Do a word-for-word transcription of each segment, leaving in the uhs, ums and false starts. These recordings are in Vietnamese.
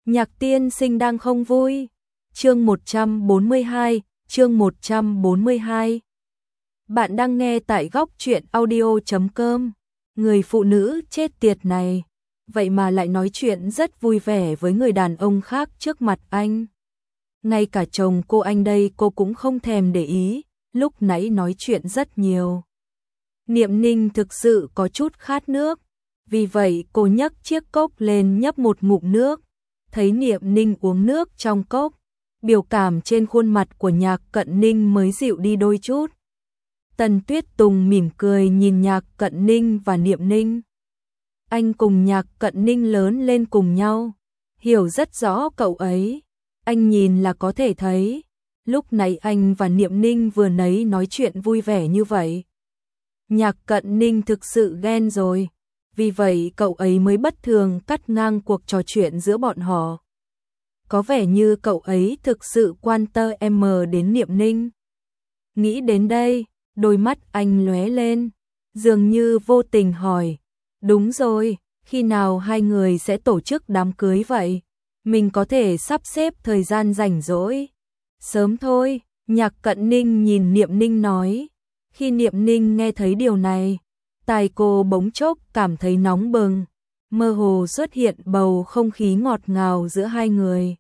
Nhạc tiên sinh đang không vui. Chương một trăm bốn mươi hai, chương một trăm bốn mươi hai. Bạn đang nghe tại góc truyện audio chấm com. Người phụ nữ chết tiệt này, vậy mà lại nói chuyện rất vui vẻ với người đàn ông khác trước mặt anh. Ngay cả chồng cô anh đây cô cũng không thèm để ý, lúc nãy nói chuyện rất nhiều. Niệm Ninh thực sự có chút khát nước, vì vậy cô nhấc chiếc cốc lên nhấp một ngụm nước. Thấy Niệm Ninh uống nước trong cốc, biểu cảm trên khuôn mặt của Nhạc Cận Ninh mới dịu đi đôi chút. Tần Tuyết Tùng mỉm cười nhìn Nhạc Cận Ninh và Niệm Ninh. Anh cùng Nhạc Cận Ninh lớn lên cùng nhau, hiểu rất rõ cậu ấy. Anh nhìn là có thể thấy, lúc này anh và Niệm Ninh vừa nãy nói chuyện vui vẻ như vậy. Nhạc Cận Ninh thực sự ghen rồi, vì vậy cậu ấy mới bất thường cắt ngang cuộc trò chuyện giữa bọn họ. Có vẻ như cậu ấy thực sự quan tâm em đến Niệm Ninh. Nghĩ đến đây, đôi mắt anh lóe lên, dường như vô tình hỏi, đúng rồi, khi nào hai người sẽ tổ chức đám cưới vậy? Mình có thể sắp xếp thời gian rảnh rỗi. Sớm thôi, Nhạc Cận Ninh nhìn Niệm Ninh nói. Khi Niệm Ninh nghe thấy điều này, tai cô bỗng chốc cảm thấy nóng bừng, mơ hồ xuất hiện bầu không khí ngọt ngào giữa hai người.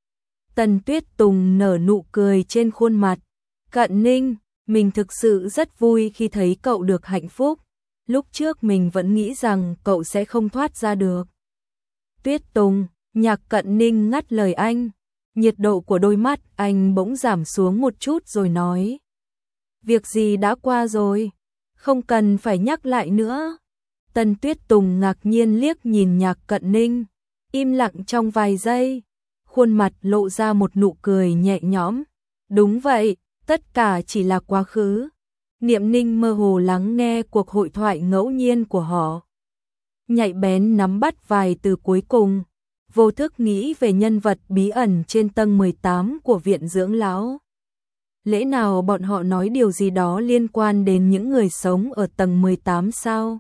Tần Tuyết Tùng nở nụ cười trên khuôn mặt. Cận Ninh, mình thực sự rất vui khi thấy cậu được hạnh phúc. Lúc trước mình vẫn nghĩ rằng cậu sẽ không thoát ra được. Tuyết Tùng, Nhạc Cận Ninh ngắt lời anh. Nhiệt độ của đôi mắt anh bỗng giảm xuống một chút rồi nói. Việc gì đã qua rồi, không cần phải nhắc lại nữa. Tần Tuyết Tùng ngạc nhiên liếc nhìn Nhạc Cận Ninh, im lặng trong vài giây, khuôn mặt lộ ra một nụ cười nhẹ nhõm. Đúng vậy, tất cả chỉ là quá khứ. Niệm Ninh mơ hồ lắng nghe cuộc hội thoại ngẫu nhiên của họ, nhạy bén nắm bắt vài từ cuối cùng, vô thức nghĩ về nhân vật bí ẩn trên tầng mười tám của viện dưỡng lão. Lẽ nào bọn họ nói điều gì đó liên quan đến những người sống ở tầng mười tám sao?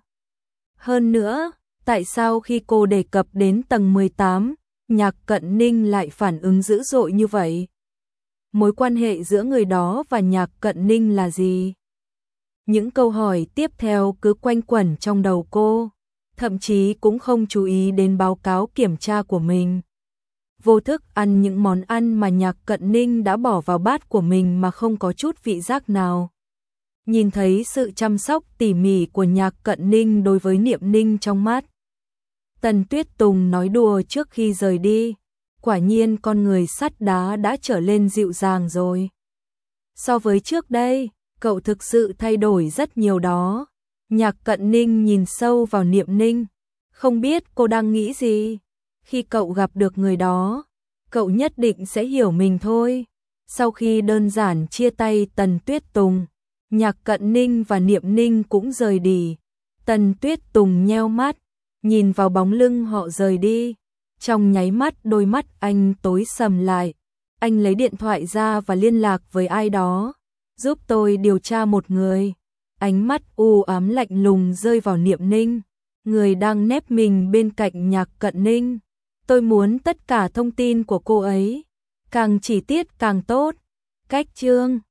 Hơn nữa, tại sao khi cô đề cập đến tầng mười tám, Nhạc Cận Ninh lại phản ứng dữ dội như vậy? Mối quan hệ giữa người đó và Nhạc Cận Ninh là gì? Những câu hỏi tiếp theo cứ quanh quẩn trong đầu cô, thậm chí cũng không chú ý đến báo cáo kiểm tra của mình. Vô thức ăn những món ăn mà Nhạc Cận Ninh đã bỏ vào bát của mình mà không có chút vị giác nào. Nhìn thấy sự chăm sóc tỉ mỉ của Nhạc Cận Ninh đối với Niệm Ninh trong mắt. Tần Tuyết Tùng nói đùa trước khi rời đi, quả nhiên con người sắt đá đã trở lên dịu dàng rồi. So với trước đây, cậu thực sự thay đổi rất nhiều đó. Nhạc Cận Ninh nhìn sâu vào Niệm Ninh, không biết cô đang nghĩ gì. Khi cậu gặp được người đó, cậu nhất định sẽ hiểu mình thôi. Sau khi đơn giản chia tay Tần Tuyết Tùng, Nhạc Cận Ninh và Niệm Ninh cũng rời đi. Tần Tuyết Tùng nheo mắt, nhìn vào bóng lưng họ rời đi. Trong nháy mắt đôi mắt anh tối sầm lại. Anh lấy điện thoại ra và liên lạc với ai đó. Giúp tôi điều tra một người. Ánh mắt u ám lạnh lùng rơi vào Niệm Ninh, người đang nép mình bên cạnh Nhạc Cận Ninh. Tôi muốn tất cả thông tin của cô ấy, càng chi tiết càng tốt. Cách chương